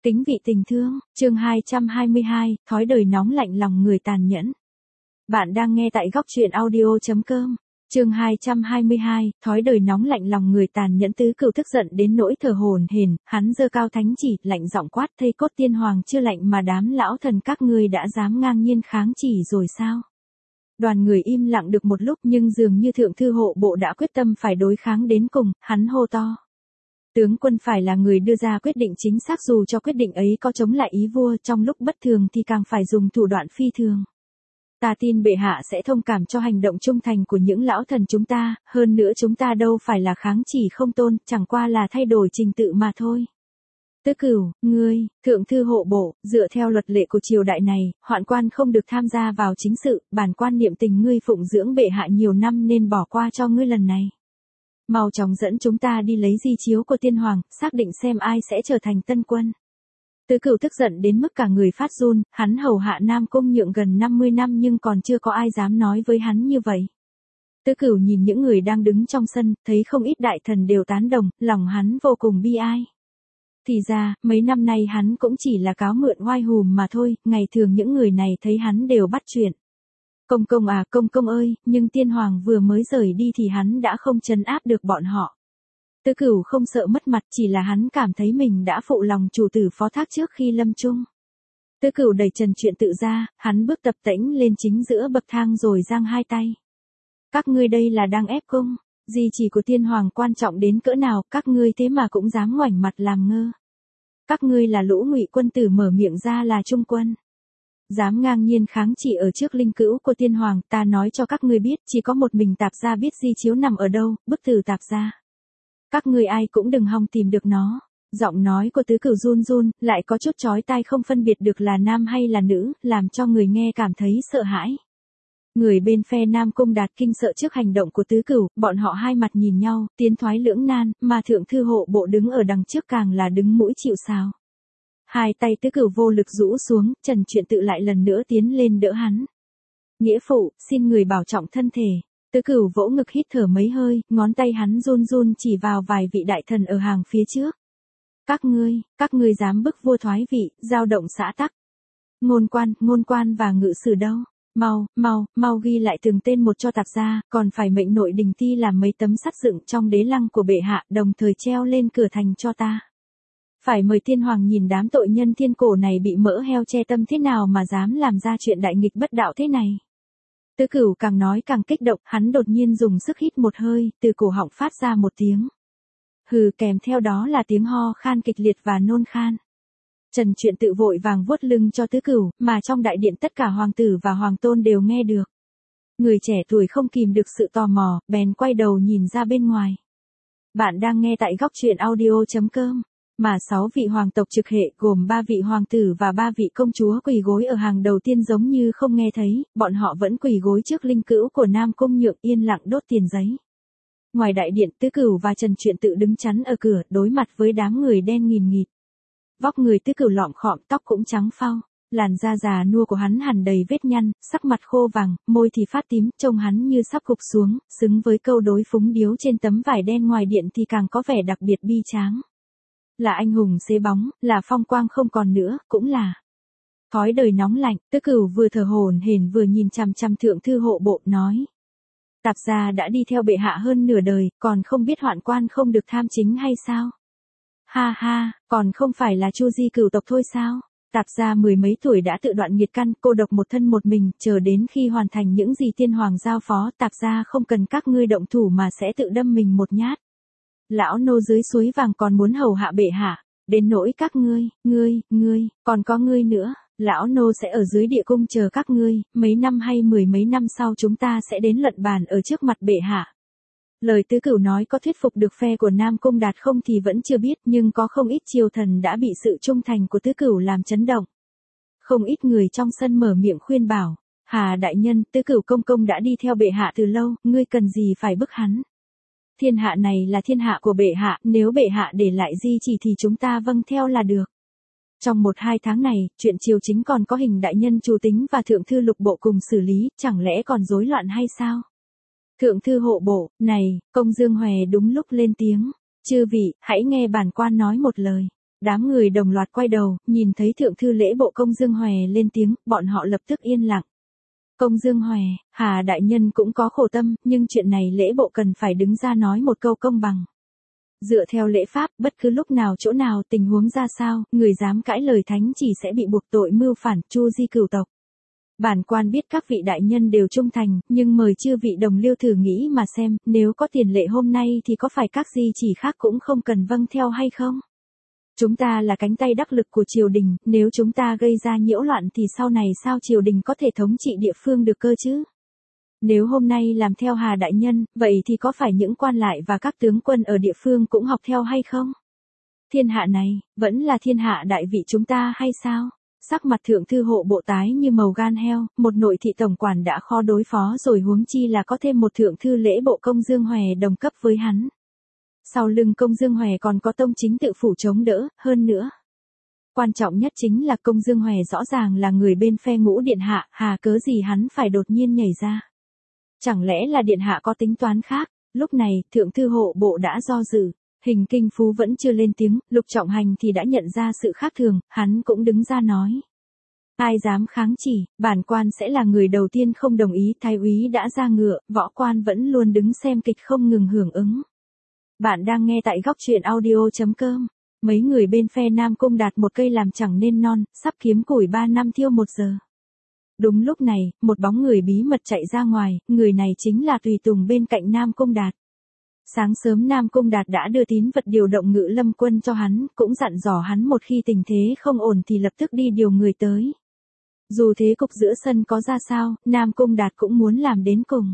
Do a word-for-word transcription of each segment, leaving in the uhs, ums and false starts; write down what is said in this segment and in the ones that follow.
Kính vị tình thương, chương hai trăm hai mươi hai, thói đời nóng lạnh lòng người tàn nhẫn. Bạn đang nghe tại góc truyện audio chấm com. Chương hai trăm hai mươi hai, thói đời nóng lạnh lòng người tàn nhẫn. Tứ Cửu tức giận đến nỗi thở hổn hển, hắn giơ cao thánh chỉ, lạnh giọng quát: thây cốt tiên hoàng chưa lạnh mà đám lão thần các ngươi đã dám ngang nhiên kháng chỉ rồi sao? Đoàn người im lặng được một lúc, nhưng dường như thượng thư hộ bộ đã quyết tâm phải đối kháng đến cùng, hắn hô to: tướng quân phải là người đưa ra quyết định chính xác, dù cho quyết định ấy có chống lại ý vua, trong lúc bất thường thì càng phải dùng thủ đoạn phi thường. Ta tin bệ hạ sẽ thông cảm cho hành động trung thành của những lão thần chúng ta, hơn nữa chúng ta đâu phải là kháng chỉ không tôn, chẳng qua là thay đổi trình tự mà thôi. Tứ Cửu, ngươi, thượng thư hộ bộ, dựa theo luật lệ của triều đại này, hoạn quan không được tham gia vào chính sự, bản quan niệm tình ngươi phụng dưỡng bệ hạ nhiều năm nên bỏ qua cho ngươi lần này. Mau chóng dẫn chúng ta đi lấy di chiếu của tiên hoàng, xác định xem ai sẽ trở thành tân quân. Tứ Cửu tức giận đến mức cả người phát run, hắn hầu hạ Nam Cung Nhượng gần năm mươi năm nhưng còn chưa có ai dám nói với hắn như vậy. Tứ Cửu nhìn những người đang đứng trong sân, thấy không ít đại thần đều tán đồng, lòng hắn vô cùng bi ai. Thì ra, mấy năm nay hắn cũng chỉ là cáo mượn oai hùm mà thôi, ngày thường những người này thấy hắn đều bắt chuyện. Công công à, công công ơi, nhưng tiên hoàng vừa mới rời đi thì hắn đã không trấn áp được bọn họ. Tứ Cửu không sợ mất mặt, chỉ là hắn cảm thấy mình đã phụ lòng chủ tử phó thác trước khi lâm chung. Tứ Cửu đẩy Trần Chuyện Tự ra, hắn bước tập tễnh lên chính giữa bậc thang rồi giang hai tay. Các ngươi đây là đang ép cung, di chỉ của tiên hoàng quan trọng đến cỡ nào, các ngươi thế mà cũng dám ngoảnh mặt làm ngơ. Các ngươi là lũ ngụy quân tử mở miệng ra là trung quân. Dám ngang nhiên kháng chỉ ở trước linh cữu của tiên hoàng, ta nói cho các ngươi biết, chỉ có một mình tạp gia biết di chiếu nằm ở đâu, bức thư tạp gia. Các ngươi ai cũng đừng hòng tìm được nó. Giọng nói của Tứ Cửu run run, lại có chút chói tai không phân biệt được là nam hay là nữ, làm cho người nghe cảm thấy sợ hãi. Người bên phe Nam Cung Đạt kinh sợ trước hành động của Tứ Cửu, bọn họ hai mặt nhìn nhau, tiến thoái lưỡng nan, mà thượng thư hộ bộ đứng ở đằng trước càng là đứng mũi chịu sào. Hai tay Tứ Cửu vô lực rũ xuống, Trần Chuyện Tự lại lần nữa tiến lên đỡ hắn. Nghĩa phụ, xin người bảo trọng thân thể. Tứ Cửu vỗ ngực hít thở mấy hơi, ngón tay hắn run run chỉ vào vài vị đại thần ở hàng phía trước. Các ngươi, các ngươi dám bức vua thoái vị, giao động xã tắc. Ngôn quan, ngôn quan và ngự sử đâu? Mau, mau, mau ghi lại từng tên một cho tạp gia, còn phải mệnh nội đình ti làm mấy tấm sắt dựng trong đế lăng của bệ hạ, đồng thời treo lên cửa thành cho ta. Phải mời tiên hoàng nhìn đám tội nhân thiên cổ này bị mỡ heo che tâm thế nào mà dám làm ra chuyện đại nghịch bất đạo thế này. Tứ Cửu càng nói càng kích động, hắn đột nhiên dùng sức hít một hơi, từ cổ họng phát ra một tiếng. Hừ, kèm theo đó là tiếng ho khan kịch liệt và nôn khan. Trần Chuyện Tự vội vàng vuốt lưng cho Tứ Cửu, mà trong đại điện tất cả hoàng tử và hoàng tôn đều nghe được. Người trẻ tuổi không kìm được sự tò mò, bèn quay đầu nhìn ra bên ngoài. Bạn đang nghe tại góc truyện audio chấm com. Mà sáu vị hoàng tộc trực hệ gồm ba vị hoàng tử và ba vị công chúa quỳ gối ở hàng đầu tiên giống như không nghe thấy, bọn họ vẫn quỳ gối trước linh cữu của Nam Cung Nhượng yên lặng đốt tiền giấy. Ngoài đại điện, Tứ Cửu và Trần Chuyện Tự đứng chắn ở cửa, đối mặt với đám người đen nghìn nghịt. Vóc người Tứ Cửu lọm khọm, tóc cũng trắng phau, làn da già nua của hắn hằn đầy vết nhăn, sắc mặt khô vàng, môi thì phát tím, trông hắn như sắp gục xuống, xứng với câu đối phúng điếu trên tấm vải đen ngoài điện thì càng có vẻ đặc biệt bi tráng. Là anh hùng xế bóng, là phong quang không còn nữa, cũng là thói đời nóng lạnh. Tứ Cửu vừa thở hổn hển vừa nhìn chằm chằm thượng thư hộ bộ, nói: tạp gia đã đi theo bệ hạ hơn nửa đời, còn không biết hoạn quan không được tham chính hay sao? Ha ha, còn không phải là Chu Di cửu tộc thôi sao? Tạp gia mười mấy tuổi đã tự đoạn nghiệt căn, cô độc một thân một mình, chờ đến khi hoàn thành những gì tiên hoàng giao phó, tạp gia không cần các ngươi động thủ mà sẽ tự đâm mình một nhát. Lão nô dưới suối vàng còn muốn hầu hạ bệ hạ, đến nỗi các ngươi, ngươi, ngươi, còn có ngươi nữa, lão nô sẽ ở dưới địa cung chờ các ngươi, mấy năm hay mười mấy năm sau chúng ta sẽ đến luận bàn ở trước mặt bệ hạ. Lời Tứ Cửu nói có thuyết phục được phe của Nam Cung Đạt không thì vẫn chưa biết, nhưng có không ít triều thần đã bị sự trung thành của Tứ Cửu làm chấn động. Không ít người trong sân mở miệng khuyên bảo: Hà đại nhân, Tứ Cửu công công đã đi theo bệ hạ từ lâu, ngươi cần gì phải bức hắn? Thiên hạ này là thiên hạ của bệ hạ, nếu bệ hạ để lại di chỉ thì chúng ta vâng theo là được. Trong một hai tháng này, chuyện triều chính còn có hình đại nhân Chu Tính và thượng thư lục bộ cùng xử lý, chẳng lẽ còn rối loạn hay sao? Thượng thư hộ bộ, này, công Dương Hòe đúng lúc lên tiếng. Chư vị, hãy nghe bản quan nói một lời. Đám người đồng loạt quay đầu, nhìn thấy thượng thư lễ bộ Công Dương Hòe lên tiếng, bọn họ lập tức yên lặng. Công Dương Hòe, Hà đại nhân cũng có khổ tâm, nhưng chuyện này lễ bộ cần phải đứng ra nói một câu công bằng. Dựa theo lễ pháp, bất cứ lúc nào chỗ nào tình huống ra sao, người dám cãi lời thánh chỉ sẽ bị buộc tội mưu phản, chu di cửu tộc. Bản quan biết các vị đại nhân đều trung thành, nhưng mời chư vị đồng liêu thử nghĩ mà xem, nếu có tiền lệ hôm nay thì có phải các di chỉ khác cũng không cần vâng theo hay không? Chúng ta là cánh tay đắc lực của triều đình, nếu chúng ta gây ra nhiễu loạn thì sau này sao triều đình có thể thống trị địa phương được cơ chứ? Nếu hôm nay làm theo Hà đại nhân, vậy thì có phải những quan lại và các tướng quân ở địa phương cũng học theo hay không? Thiên hạ này, vẫn là thiên hạ đại vị chúng ta hay sao? Sắc mặt thượng thư hộ bộ tái như màu gan heo, một nội thị tổng quản đã khó đối phó rồi huống chi là có thêm một thượng thư lễ bộ Công Dương Hòe đồng cấp với hắn. Sau lưng Công Dương Hòe còn có tông chính tự phủ chống đỡ, hơn nữa. Quan trọng nhất chính là Công Dương Hòe rõ ràng là người bên phe Ngũ điện hạ, hà cớ gì hắn phải đột nhiên nhảy ra. Chẳng lẽ là điện hạ có tính toán khác, lúc này, thượng thư hộ bộ đã do dự. Hình Kinh Phú vẫn chưa lên tiếng, Lục Trọng Hành thì đã nhận ra sự khác thường, hắn cũng đứng ra nói. Ai dám kháng chỉ, bản quan sẽ là người đầu tiên không đồng ý, thái úy đã ra ngựa, võ quan vẫn luôn đứng xem kịch không ngừng hưởng ứng. Bạn đang nghe tại góc truyện audio chấm com. Mấy người bên phe Nam Cung đạt một cây làm chẳng nên non, sắp kiếm củi ba năm thiêu một giờ. Đúng lúc này, một bóng người bí mật chạy ra ngoài, người này chính là tùy tùng bên cạnh Nam Cung đạt. Sáng sớm Nam Cung đạt đã đưa tín vật điều động Ngự Lâm quân cho hắn, cũng dặn dò hắn một khi tình thế không ổn thì lập tức đi điều người tới. Dù thế cục giữa sân có ra sao, Nam Cung đạt cũng muốn làm đến cùng.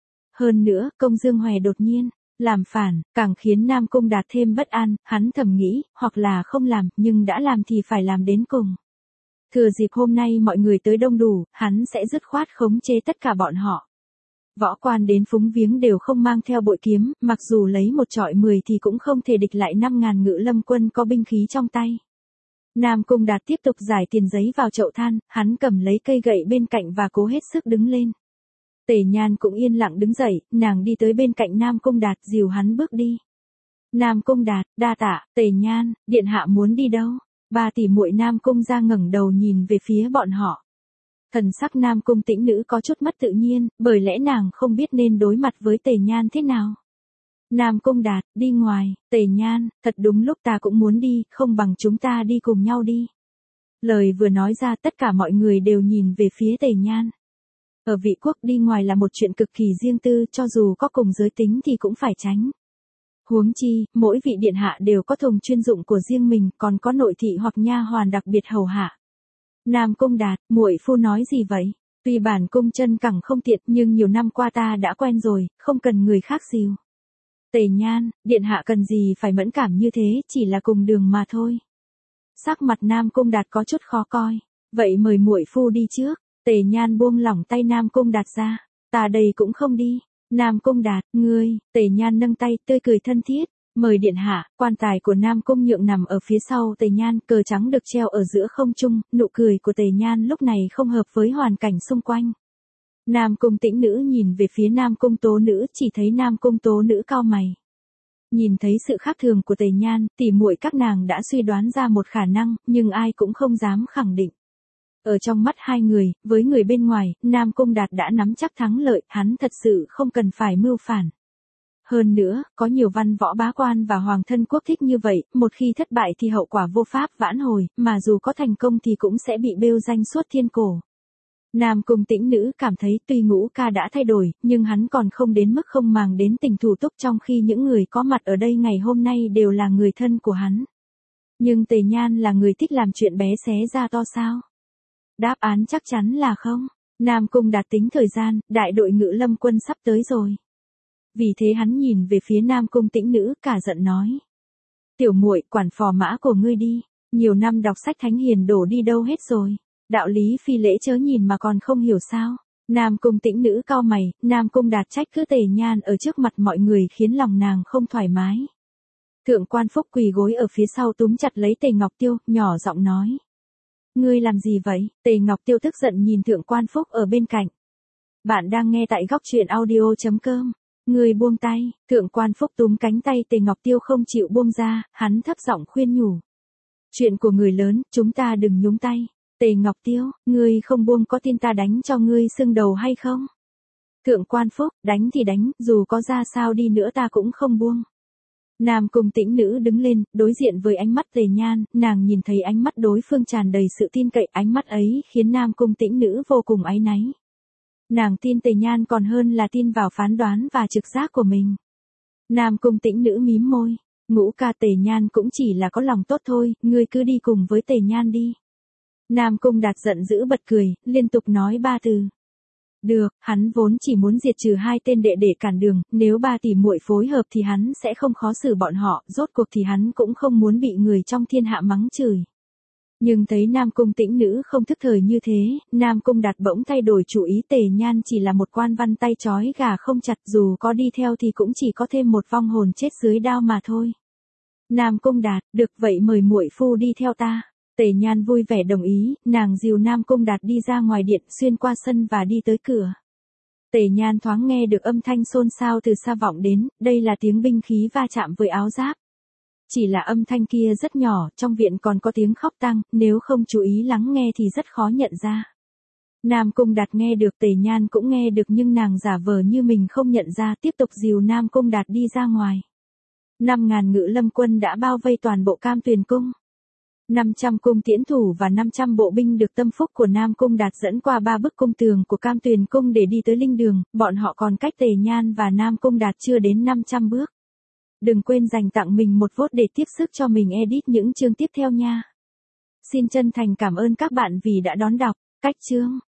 Hơn nữa, Công Dương Hòe đột nhiên làm phản, càng khiến Nam Cung đạt thêm bất an, hắn thầm nghĩ, hoặc là không làm, nhưng đã làm thì phải làm đến cùng. Thừa dịp hôm nay mọi người tới đông đủ, hắn sẽ dứt khoát khống chế tất cả bọn họ. Võ quan đến phúng viếng đều không mang theo bội kiếm, mặc dù lấy một trọi mười thì cũng không thể địch lại năm ngàn Ngự Lâm quân có binh khí trong tay. Nam Cung đạt tiếp tục giải tiền giấy vào chậu than, hắn cầm lấy cây gậy bên cạnh và cố hết sức đứng lên. Tề Nhan cũng yên lặng đứng dậy, nàng đi tới bên cạnh Nam Cung đạt dìu hắn bước đi. Nam Cung đạt, đa tạ, Tề Nhan, điện hạ muốn đi đâu? Ba tỷ muội Nam Cung ra ngẩng đầu nhìn về phía bọn họ. Thần sắc Nam Cung tĩnh nữ có chút mất tự nhiên, bởi lẽ nàng không biết nên đối mặt với Tề Nhan thế nào. Nam Cung đạt, đi ngoài, Tề Nhan, thật đúng lúc ta cũng muốn đi, không bằng chúng ta đi cùng nhau đi. Lời vừa nói ra tất cả mọi người đều nhìn về phía Tề Nhan. Ở vị quốc đi ngoài là một chuyện cực kỳ riêng tư, cho dù có cùng giới tính thì cũng phải tránh. Huống chi, mỗi vị điện hạ đều có thùng chuyên dụng của riêng mình, còn có nội thị hoặc nha hoàn đặc biệt hầu hạ. Nam Cung đạt, muội phu nói gì vậy? Tuy bản cung chân cẳng không tiện, nhưng nhiều năm qua ta đã quen rồi, không cần người khác dìu. Tề Nhan, điện hạ cần gì phải mẫn cảm như thế, chỉ là cùng đường mà thôi. Sắc mặt Nam Cung đạt có chút khó coi. Vậy mời muội phu đi trước. Tề Nhan buông lỏng tay Nam Cung đạt ra. Ta đây cũng không đi. Nam Cung đạt, ngươi, Tề Nhan nâng tay, tươi cười thân thiết. Mời điện hạ, quan tài của Nam Cung Nhượng nằm ở phía sau Tề Nhan, cờ trắng được treo ở giữa không trung, nụ cười của Tề Nhan lúc này không hợp với hoàn cảnh xung quanh. Nam Cung tĩnh nữ nhìn về phía Nam Cung tố nữ, chỉ thấy Nam Cung tố nữ cau mày. Nhìn thấy sự khác thường của Tề Nhan, tỉ muội các nàng đã suy đoán ra một khả năng, nhưng ai cũng không dám khẳng định. Ở trong mắt hai người, với người bên ngoài, Nam Cung đạt đã nắm chắc thắng lợi, hắn thật sự không cần phải mưu phản. Hơn nữa, có nhiều văn võ bá quan và hoàng thân quốc thích như vậy, một khi thất bại thì hậu quả vô pháp vãn hồi, mà dù có thành công thì cũng sẽ bị bêu danh suốt thiên cổ. Nam Cung tĩnh nữ cảm thấy tuy Ngũ ca đã thay đổi, nhưng hắn còn không đến mức không màng đến tình thủ túc, trong khi những người có mặt ở đây ngày hôm nay đều là người thân của hắn. Nhưng Tề Nhan là người thích làm chuyện bé xé ra to sao? Đáp án chắc chắn là không. Nam Cung đạt tính thời gian, đại đội Ngự Lâm quân sắp tới rồi. Vì thế hắn nhìn về phía Nam Cung tĩnh nữ, cả giận nói. Tiểu muội, quản phò mã của ngươi đi. Nhiều năm đọc sách thánh hiền đổ đi đâu hết rồi. Đạo lý phi lễ chớ nhìn mà còn không hiểu sao. Nam Cung tĩnh nữ cau mày, Nam Cung đạt trách cứ Tề Nhan ở trước mặt mọi người khiến lòng nàng không thoải mái. Thượng quan Phúc quỳ gối ở phía sau túm chặt lấy Tề Ngọc Tiêu, nhỏ giọng nói. Ngươi làm gì vậy? Tề Ngọc Tiêu tức giận nhìn Thượng quan Phúc ở bên cạnh. Bạn đang nghe tại góc truyện audio chấm com. Ngươi buông tay, Thượng quan Phúc túm cánh tay Tề Ngọc Tiêu không chịu buông ra, hắn thấp giọng khuyên nhủ. Chuyện của người lớn, chúng ta đừng nhúng tay. Tề Ngọc Tiêu, ngươi không buông có tin ta đánh cho ngươi sưng đầu hay không? Thượng quan Phúc, đánh thì đánh, dù có ra sao đi nữa ta cũng không buông. Nam Cung Tĩnh Nữ đứng lên, đối diện với ánh mắt Tề Nhan, nàng nhìn thấy ánh mắt đối phương tràn đầy sự tin cậy, ánh mắt ấy khiến Nam Cung Tĩnh Nữ vô cùng áy náy. Nàng tin Tề Nhan còn hơn là tin vào phán đoán và trực giác của mình. Nam Cung Tĩnh Nữ mím môi, Ngũ ca, Tề Nhan cũng chỉ là có lòng tốt thôi, ngươi cứ đi cùng với Tề Nhan đi. Nam Cung Đạt giận dữ bật cười, liên tục nói ba từ. Được, hắn vốn chỉ muốn diệt trừ hai tên đệ để cản đường, nếu ba tỷ muội phối hợp thì hắn sẽ không khó xử bọn họ, rốt cuộc thì hắn cũng không muốn bị người trong thiên hạ mắng chửi. Nhưng thấy Nam Cung Tĩnh Nữ không thức thời như thế, Nam Cung Đạt bỗng thay đổi chủ ý. Tề Nhan chỉ là một quan văn tay trói gà không chặt, dù có đi theo thì cũng chỉ có thêm một vong hồn chết dưới đao mà thôi. Nam Cung Đạt, được vậy mời muội phu đi theo ta. Tề Nhan vui vẻ đồng ý, nàng dìu Nam Cung Đạt đi ra ngoài điện, xuyên qua sân và đi tới cửa. Tề Nhan thoáng nghe được âm thanh xôn xao từ xa vọng đến, đây là tiếng binh khí va chạm với áo giáp. Chỉ là âm thanh kia rất nhỏ, trong viện còn có tiếng khóc tang, nếu không chú ý lắng nghe thì rất khó nhận ra. Nam Cung Đạt nghe được, Tề Nhan cũng nghe được nhưng nàng giả vờ như mình không nhận ra, tiếp tục dìu Nam Cung Đạt đi ra ngoài. Năm ngàn ngự lâm quân đã bao vây toàn bộ Cam Tuyền Cung. năm trăm cung tiễn thủ và năm trăm bộ binh được tâm phúc của Nam Cung Đạt dẫn qua ba bức cung tường của Cam Tuyền Cung để đi tới linh đường, bọn họ còn cách Tề Nhan và Nam Cung Đạt chưa đến năm trăm bước. Đừng quên dành tặng mình một vote để tiếp sức cho mình edit những chương tiếp theo nha. Xin chân thành cảm ơn các bạn vì đã đón đọc. Cách chương